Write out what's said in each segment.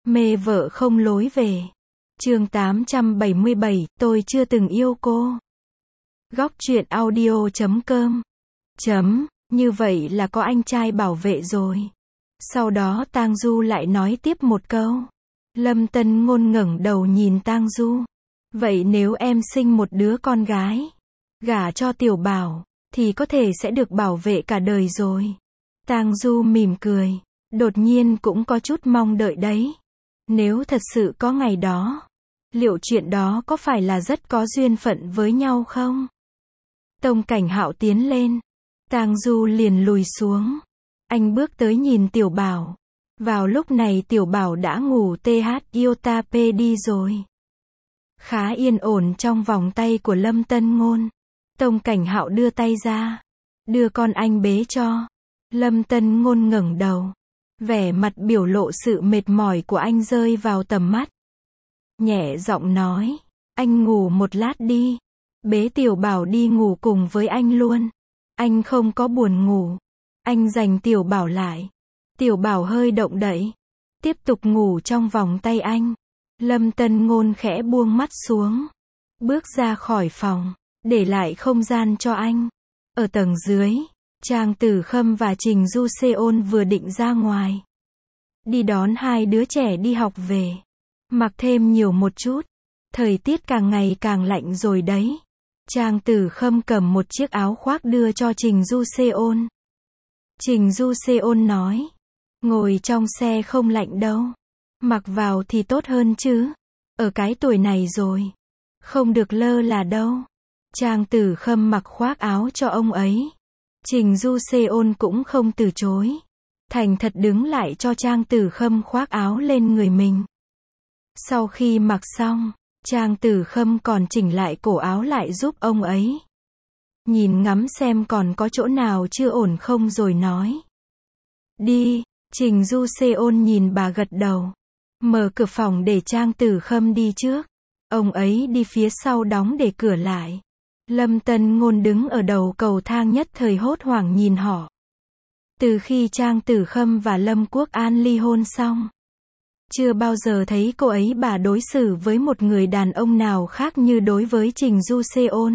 Mê vợ không lối về. Chương 877, tôi chưa từng yêu cô. Góc truyện audio.com. Như vậy là có anh trai bảo vệ rồi. Sau đó Tang Du lại nói tiếp một câu. Lâm Tân Ngôn ngẩng đầu nhìn Tang Du. Vậy nếu em sinh một đứa con gái, gả cho Tiểu Bảo, thì có thể sẽ được bảo vệ cả đời rồi. Tang Du mỉm cười. Đột nhiên cũng có chút mong đợi đấy. Nếu thật sự có ngày đó, liệu chuyện đó có phải là rất có duyên phận với nhau không? Tông Cảnh Hạo tiến lên. Tang Du liền lùi xuống. Anh bước tới nhìn Tiểu Bảo. Vào lúc này Tiểu Bảo đã ngủ iota p đi rồi. Khá yên ổn trong vòng tay của Lâm Tân Ngôn. Tông Cảnh Hạo đưa tay ra. Đưa con anh bế cho. Lâm Tân Ngôn ngẩng đầu. Vẻ mặt biểu lộ sự mệt mỏi của anh rơi vào tầm mắt. Nhẹ giọng nói. Anh ngủ một lát đi. Bế Tiểu Bảo đi ngủ cùng với anh luôn. Anh không có buồn ngủ. Anh giành Tiểu Bảo lại. Tiểu Bảo hơi động đậy. Tiếp tục ngủ trong vòng tay anh. Lâm Tân Ngôn khẽ buông mắt xuống. Bước ra khỏi phòng. Để lại không gian cho anh. Ở tầng dưới, Trang Tử Khâm và Trình Du Seon vừa định ra ngoài. Đi đón hai đứa trẻ đi học về. Mặc thêm nhiều một chút. Thời tiết càng ngày càng lạnh rồi đấy. Trang Tử Khâm cầm một chiếc áo khoác đưa cho Trình Du Seon. Trình Du Seon nói. Ngồi trong xe không lạnh đâu. Mặc vào thì tốt hơn chứ. Ở cái tuổi này rồi. Không được lơ là đâu. Trang Tử Khâm mặc khoác áo cho ông ấy. Trình Du Seon cũng không từ chối. Thành thật đứng lại cho Trang Tử Khâm khoác áo lên người mình. Sau khi mặc xong, Trang Tử Khâm còn chỉnh lại cổ áo lại giúp ông ấy. Nhìn ngắm xem còn có chỗ nào chưa ổn không rồi nói. Đi. Trình Du Seon nhìn bà gật đầu. Mở cửa phòng để Trang Tử Khâm đi trước. Ông ấy đi phía sau đóng để cửa lại. Lâm Tân Ngôn đứng ở đầu cầu thang nhất thời hốt hoảng nhìn họ. Từ khi Trang Tử Khâm và Lâm Quốc An ly hôn xong, chưa bao giờ thấy cô ấy bà đối xử với một người đàn ông nào khác như đối với Trình Du Seon.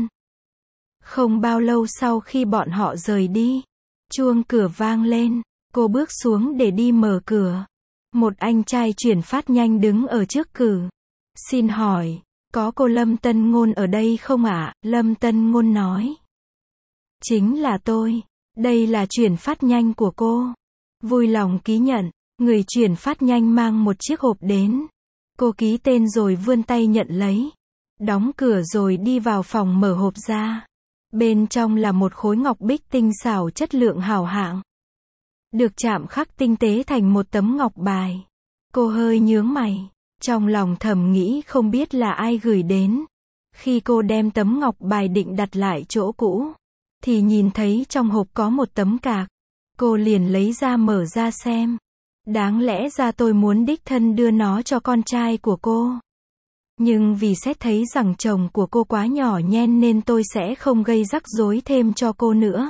Không bao lâu sau khi bọn họ rời đi, chuông cửa vang lên, cô bước xuống để đi mở cửa. Một anh trai chuyển phát nhanh đứng ở trước cửa. Xin hỏi, có cô Lâm Tân Ngôn ở đây không ạ? Lâm Tân Ngôn nói. Chính là tôi. Đây là chuyển phát nhanh của cô. Vui lòng ký nhận. Người chuyển phát nhanh mang một chiếc hộp đến. Cô ký tên rồi vươn tay nhận lấy. Đóng cửa rồi đi vào phòng mở hộp ra. Bên trong là một khối ngọc bích tinh xảo chất lượng hảo hạng. Được chạm khắc tinh tế thành một tấm ngọc bài. Cô hơi nhướng mày. Trong lòng thầm nghĩ không biết là ai gửi đến. Khi cô đem tấm ngọc bài định đặt lại chỗ cũ, thì nhìn thấy trong hộp có một tấm cạc. Cô liền lấy ra mở ra xem. Đáng lẽ ra tôi muốn đích thân đưa nó cho con trai của cô. Nhưng vì xét thấy rằng chồng của cô quá nhỏ nhen nên tôi sẽ không gây rắc rối thêm cho cô nữa.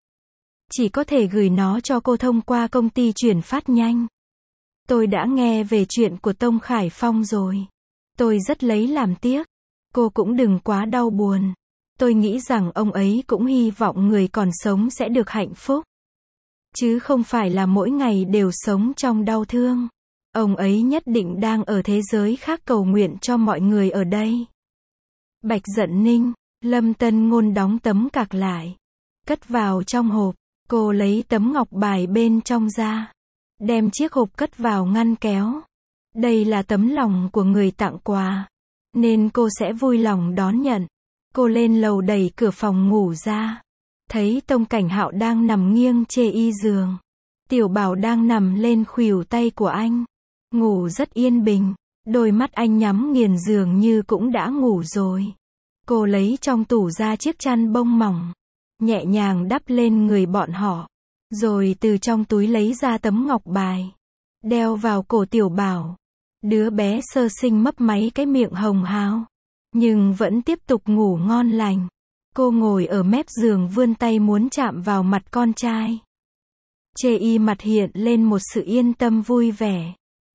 Chỉ có thể gửi nó cho cô thông qua công ty chuyển phát nhanh. Tôi đã nghe về chuyện của Tông Khải Phong rồi. Tôi rất lấy làm tiếc. Cô cũng đừng quá đau buồn. Tôi nghĩ rằng ông ấy cũng hy vọng người còn sống sẽ được hạnh phúc. Chứ không phải là mỗi ngày đều sống trong đau thương. Ông ấy nhất định đang ở thế giới khác cầu nguyện cho mọi người ở đây. Bạch Dận Ninh. Lâm Tân Ngôn đóng tấm cạc lại. Cất vào trong hộp. Cô lấy tấm ngọc bài bên trong ra. Đem chiếc hộp cất vào ngăn kéo. Đây là tấm lòng của người tặng quà. Nên cô sẽ vui lòng đón nhận. Cô lên lầu đẩy cửa phòng ngủ ra. Thấy Tông Cảnh Hạo đang nằm nghiêng chê y giường. Tiểu Bảo đang nằm lên khuỷu tay của anh. Ngủ rất yên bình. Đôi mắt anh nhắm nghiền dường như cũng đã ngủ rồi. Cô lấy trong tủ ra chiếc chăn bông mỏng. Nhẹ nhàng đắp lên người bọn họ. Rồi từ trong túi lấy ra tấm ngọc bài. Đeo vào cổ Tiểu Bảo. Đứa bé sơ sinh mấp máy cái miệng hồng hào. Nhưng vẫn tiếp tục ngủ ngon lành. Cô ngồi ở mép giường vươn tay muốn chạm vào mặt con trai. Chê y mặt hiện lên một sự yên tâm vui vẻ.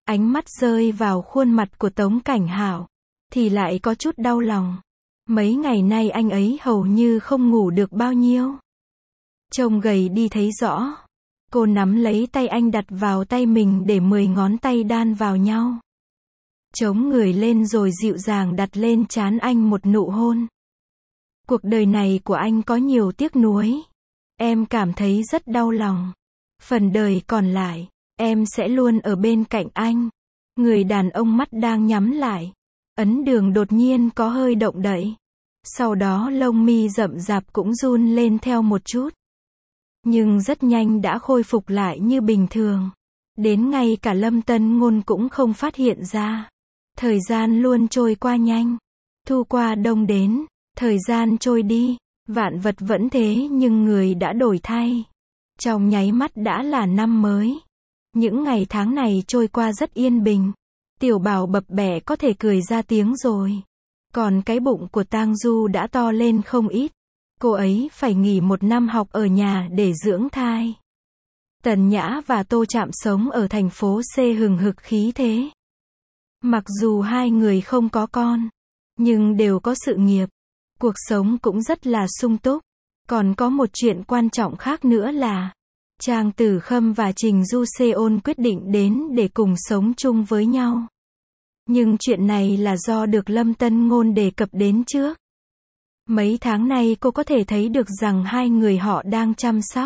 Ánh mắt rơi vào khuôn mặt của Tống Cảnh Hạo, thì lại có chút đau lòng. Mấy ngày nay anh ấy hầu như không ngủ được bao nhiêu. Trông gầy đi thấy rõ. Cô nắm lấy tay anh đặt vào tay mình để 10 ngón tay đan vào nhau. Chống người lên rồi dịu dàng đặt lên trán anh một nụ hôn. Cuộc đời này của anh có nhiều tiếc nuối. Em cảm thấy rất đau lòng. Phần đời còn lại, em sẽ luôn ở bên cạnh anh. Người đàn ông mắt đang nhắm lại. Ấn Đường đột nhiên có hơi động đậy. Sau đó lông mi rậm rạp cũng run lên theo một chút. Nhưng rất nhanh đã khôi phục lại như bình thường. Đến ngay cả Lâm Tân Ngôn cũng không phát hiện ra. Thời gian luôn trôi qua nhanh. Thu qua đông đến, thời gian trôi đi, vạn vật vẫn thế nhưng người đã đổi thay. Trong nháy mắt đã là năm mới. Những ngày tháng này trôi qua rất yên bình. Tiểu Bảo bập bẹ có thể cười ra tiếng rồi. Còn cái bụng của Tang Du đã to lên không ít. Cô ấy phải nghỉ 1 năm học ở nhà để dưỡng thai. Tần Nhã và Tô Trạm sống ở thành phố C hừng hực khí thế. Mặc dù hai người không có con, nhưng đều có sự nghiệp. Cuộc sống cũng rất là sung túc. Còn có một chuyện quan trọng khác nữa là Trang Tử Khâm và Trình Du Seon quyết định đến để cùng sống chung với nhau. Nhưng chuyện này là do được Lâm Tân Ngôn đề cập đến trước. Mấy tháng nay cô có thể thấy được rằng hai người họ đang chăm sóc,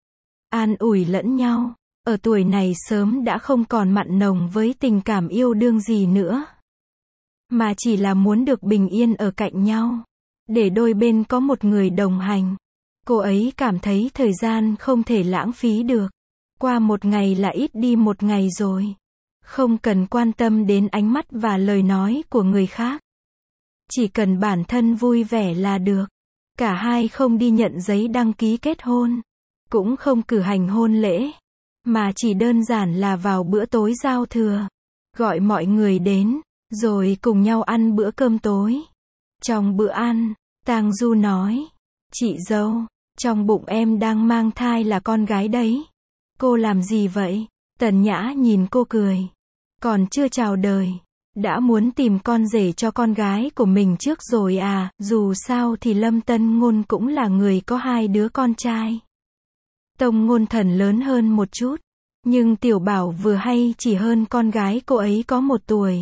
an ủi lẫn nhau. Ở tuổi này sớm đã không còn mặn nồng với tình cảm yêu đương gì nữa. Mà chỉ là muốn được bình yên ở cạnh nhau. Để đôi bên có một người đồng hành. Cô ấy cảm thấy thời gian không thể lãng phí được. Qua một ngày là ít đi một ngày rồi. Không cần quan tâm đến ánh mắt và lời nói của người khác. Chỉ cần bản thân vui vẻ là được. Cả hai không đi nhận giấy đăng ký kết hôn. Cũng không cử hành hôn lễ. Mà chỉ đơn giản là vào bữa tối giao thừa. Gọi mọi người đến. Rồi cùng nhau ăn bữa cơm tối. Trong bữa ăn, Tang Du nói. Chị dâu, trong bụng em đang mang thai là con gái đấy. Cô làm gì vậy? Tần Nhã nhìn cô cười. Còn chưa chào đời. Đã muốn tìm con rể cho con gái của mình trước rồi à, dù sao thì Lâm Tân Ngôn cũng là người có 2 đứa con trai. Tông Ngôn Thần lớn hơn một chút, nhưng Tiểu Bảo vừa hay chỉ hơn con gái cô ấy có 1 tuổi.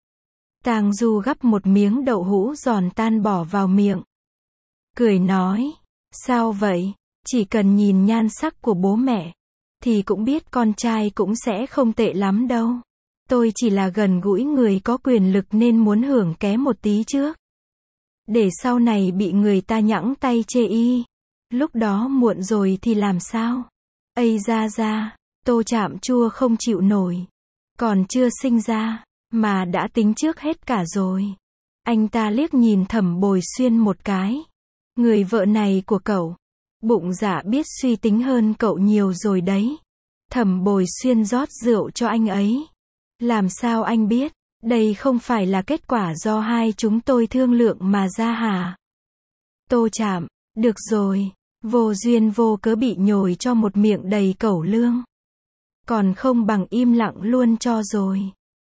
Tang Du gắp một miếng đậu hũ giòn tan bỏ vào miệng. Cười nói, sao vậy, chỉ cần nhìn nhan sắc của bố mẹ, thì cũng biết con trai cũng sẽ không tệ lắm đâu. Tôi chỉ là gần gũi người có quyền lực nên muốn hưởng ké một tí trước. Để sau này bị người ta nhẵng tay chê y. Lúc đó muộn rồi thì làm sao? Ây ra, Tô Trạm chua không chịu nổi. Còn chưa sinh ra, mà đã tính trước hết cả rồi. Anh ta liếc nhìn Thẩm Bồi Xuyên một cái. Người vợ này của cậu, bụng dạ biết suy tính hơn cậu nhiều rồi đấy. Thẩm Bồi Xuyên rót rượu cho anh ấy. Làm sao anh biết? Đây không phải là kết quả do hai chúng tôi thương lượng mà ra hả? Tô Trạm, được rồi, vô duyên vô cớ bị nhồi cho một miệng đầy cẩu lương. Còn không bằng im lặng luôn cho rồi.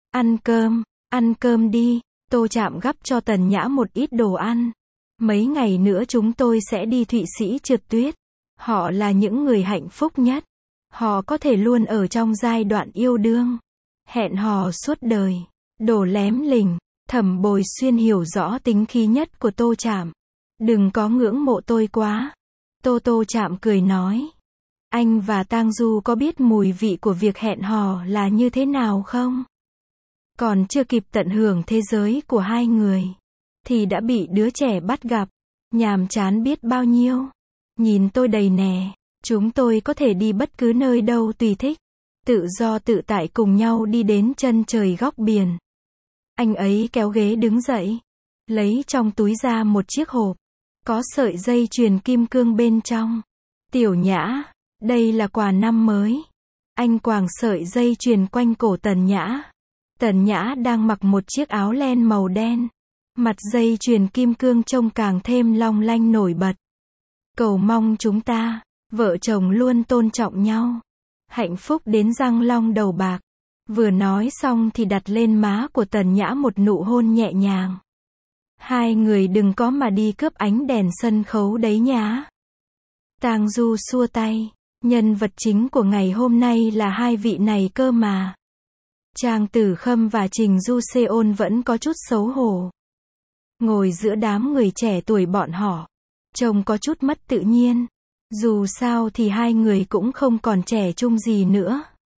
Ăn cơm đi. Tô Trạm gắp cho Tần Nhã một ít đồ ăn. Mấy ngày nữa chúng tôi sẽ đi Thụy Sĩ trượt tuyết. Họ là những người hạnh phúc nhất. Họ có thể luôn ở trong giai đoạn yêu đương. Hẹn hò suốt đời. Đồ lém lỉnh. Thẩm Bồi Xuyên hiểu rõ tính khí nhất của Tô Trạm. Đừng có ngưỡng mộ tôi quá. Tô Trạm cười nói. Anh và Tang Du có biết mùi vị của việc hẹn hò là như thế nào không? Còn chưa kịp tận hưởng thế giới của hai người, thì đã bị đứa trẻ bắt gặp. Nhàm chán biết bao nhiêu. Nhìn tôi đầy nè. Chúng tôi có thể đi bất cứ nơi đâu tùy thích. Tự do tự tại cùng nhau đi đến chân trời góc biển. Anh ấy kéo ghế đứng dậy. Lấy trong túi ra một chiếc hộp. Có sợi dây chuyền kim cương bên trong. Tiểu Nhã, đây là quà năm mới. Anh quàng sợi dây chuyền quanh cổ Tần Nhã. Tần Nhã đang mặc một chiếc áo len màu đen. Mặt dây chuyền kim cương trông càng thêm long lanh nổi bật. Cầu mong chúng ta, vợ chồng luôn tôn trọng nhau. Hạnh phúc đến răng long đầu bạc. Vừa nói xong thì đặt lên má của Tần Nhã một nụ hôn nhẹ nhàng. Hai người đừng có mà đi cướp ánh đèn sân khấu đấy nhá. Tang Du xua tay. Nhân vật chính của ngày hôm nay là hai vị này cơ mà. Trang Tử Khâm và Trình Du Seon vẫn có chút xấu hổ. Ngồi giữa đám người trẻ tuổi bọn họ. Trông có chút mất tự nhiên. Dù sao thì hai người cũng không còn trẻ trung gì nữa.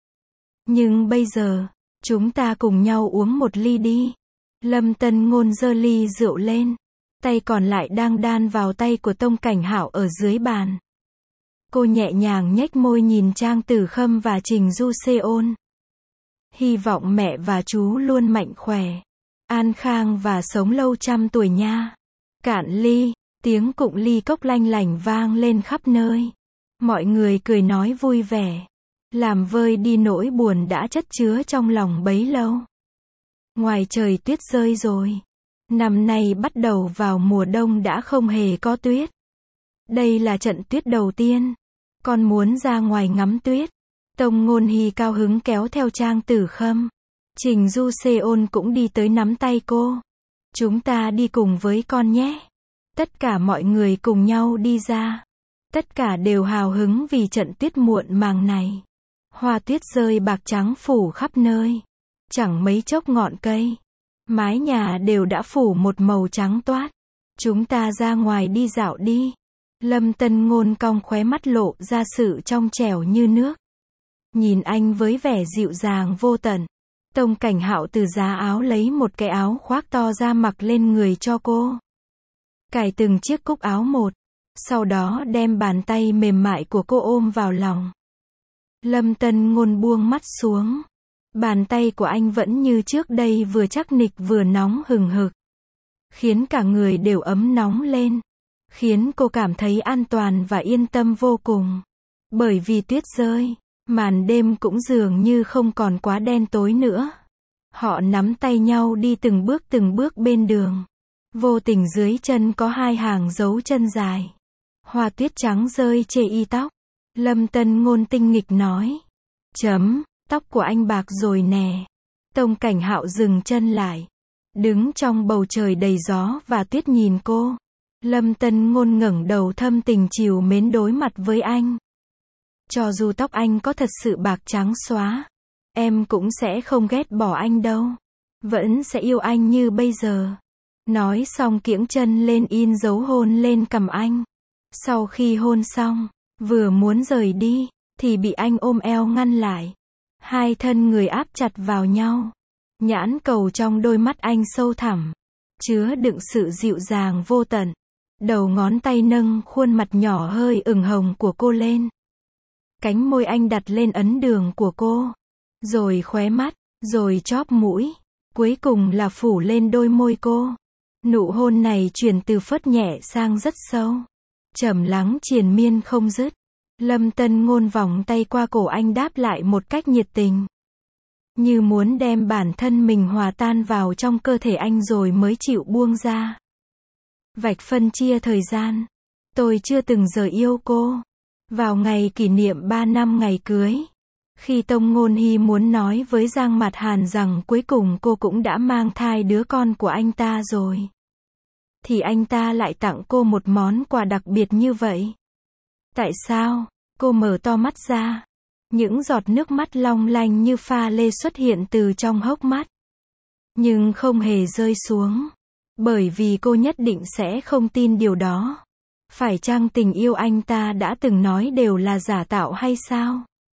Nhưng bây giờ, chúng ta cùng nhau uống một ly đi. Lâm Tân Ngôn giơ ly rượu lên. Tay còn lại đang đan vào tay của Tông Cảnh Hạo ở dưới bàn. Cô nhẹ nhàng nhếch môi nhìn Trang Tử Khâm và Trình Du Seon. Hy vọng mẹ và chú luôn mạnh khỏe, an khang và sống lâu trăm tuổi nha. Cạn ly, tiếng cụng ly cốc lanh lảnh vang lên khắp nơi. Mọi người cười nói vui vẻ, làm vơi đi nỗi buồn đã chất chứa trong lòng bấy lâu. Ngoài trời tuyết rơi rồi. Năm nay bắt đầu vào mùa đông đã không hề có tuyết. Đây là trận tuyết đầu tiên. Con muốn ra ngoài ngắm tuyết. Tông Ngôn Hy cao hứng kéo theo Trang Tử Khâm. Trình Du Seon cũng đi tới nắm tay cô. Chúng ta đi cùng với con nhé. Tất cả mọi người cùng nhau đi ra. Tất cả đều hào hứng vì trận tuyết muộn màng này. Hoa tuyết rơi bạc trắng phủ khắp nơi. Chẳng mấy chốc ngọn cây, mái nhà đều đã phủ một màu trắng toát. Chúng ta ra ngoài đi dạo đi. Lâm Tân Ngôn cong khóe mắt lộ ra sự trong trẻo như nước. Nhìn anh với vẻ dịu dàng vô tận. Tông Cảnh Hạo từ giá áo lấy một cái áo khoác to ra mặc lên người cho cô. Cài từng chiếc cúc áo một. Sau đó đem bàn tay mềm mại của cô ôm vào lòng. Lâm Tân Ngôn buông mắt xuống. Bàn tay của anh vẫn như trước đây vừa chắc nịch vừa nóng hừng hực. Khiến cả người đều ấm nóng lên. Khiến cô cảm thấy an toàn và yên tâm vô cùng. Bởi vì tuyết rơi, màn đêm cũng dường như không còn quá đen tối nữa. Họ nắm tay nhau đi từng bước bên đường. Vô tình dưới chân có hai hàng dấu chân dài. Hoa tuyết trắng rơi chê y tóc. Lâm Tân Ngôn tinh nghịch nói. Tóc của anh bạc rồi nè. Tông Cảnh Hạo dừng chân lại. Đứng trong bầu trời đầy gió và tuyết nhìn cô. Lâm Tân Ngôn ngẩng đầu thâm tình trìu mến đối mặt với anh. Cho dù tóc anh có thật sự bạc trắng xóa, em cũng sẽ không ghét bỏ anh đâu. Vẫn sẽ yêu anh như bây giờ. Nói xong kiễng chân lên in dấu hôn lên cằm anh. Sau khi hôn xong, vừa muốn rời đi, thì bị anh ôm eo ngăn lại. Hai thân người áp chặt vào nhau. Nhãn cầu trong đôi mắt anh sâu thẳm, chứa đựng sự dịu dàng vô tận. Đầu ngón tay nâng khuôn mặt nhỏ hơi ửng hồng của cô lên. Cánh môi anh đặt lên ấn đường của cô. Rồi khóe mắt, rồi chóp mũi. Cuối cùng là phủ lên đôi môi cô. Nụ hôn này chuyển từ phớt nhẹ sang rất sâu. Trầm lắng triền miên không dứt. Lâm Tân Ngôn vòng tay qua cổ anh đáp lại một cách nhiệt tình. Như muốn đem bản thân mình hòa tan vào trong cơ thể anh rồi mới chịu buông ra. Vạch phân chia thời gian. Tôi chưa từng rời yêu cô. Vào ngày kỷ niệm 3 năm ngày cưới. Khi Tông Ngôn Hy muốn nói với Giang Mạt Hàn rằng cuối cùng cô cũng đã mang thai đứa con của anh ta rồi. Thì anh ta lại tặng cô một món quà đặc biệt như vậy. Tại sao? Cô mở to mắt ra. Những giọt nước mắt long lanh như pha lê xuất hiện từ trong hốc mắt. Nhưng không hề rơi xuống. Bởi vì cô nhất định sẽ không tin điều đó. Phải chăng tình yêu anh ta đã từng nói đều là giả tạo hay sao?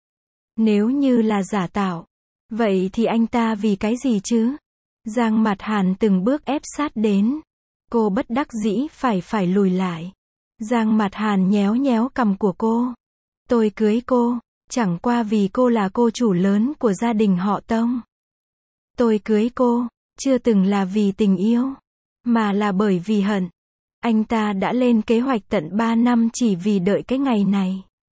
Nếu như là giả tạo, vậy thì anh ta vì cái gì chứ? Giang Mạt Hàn từng bước ép sát đến. Cô bất đắc dĩ phải lùi lại. Giang Mạt Hàn nhéo nhéo cằm của cô. Tôi cưới cô, chẳng qua vì cô là cô chủ lớn của gia đình họ Tông. Tôi cưới cô, chưa từng là vì tình yêu, mà là bởi vì hận. Anh ta đã lên kế hoạch tận 3 năm chỉ vì đợi cái ngày này.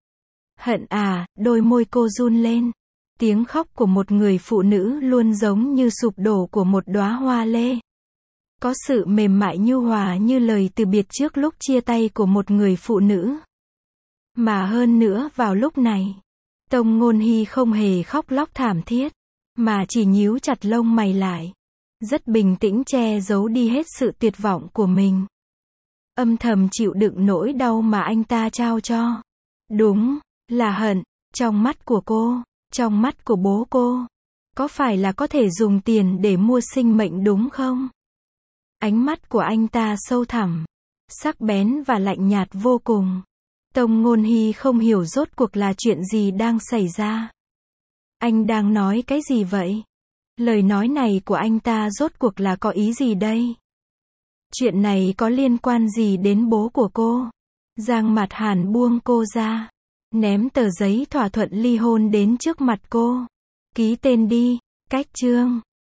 Hận à, đôi môi cô run lên. Tiếng khóc của một người phụ nữ luôn giống như sụp đổ của một đóa hoa lê. Có sự mềm mại nhu hòa như lời từ biệt trước lúc chia tay của một người phụ nữ. Mà hơn nữa vào lúc này, Tông Ngôn Hy không hề khóc lóc thảm thiết. mà chỉ nhíu chặt lông mày lại. Rất bình tĩnh che giấu đi hết sự tuyệt vọng của mình. Âm thầm chịu đựng nỗi đau mà anh ta trao cho. Đúng, là hận, trong mắt của cô, trong mắt của bố cô. Có phải là có thể dùng tiền để mua sinh mệnh đúng không? Ánh mắt của anh ta sâu thẳm, sắc bén và lạnh nhạt vô cùng. Tông Ngôn Hy không hiểu rốt cuộc là chuyện gì đang xảy ra. Anh đang nói cái gì vậy? Lời nói này của anh ta rốt cuộc là có ý gì đây? Chuyện này có liên quan gì đến bố của cô? Giang Mạt Hàn buông cô ra, ném tờ giấy thỏa thuận ly hôn đến trước mặt cô. Ký tên đi, cách chương.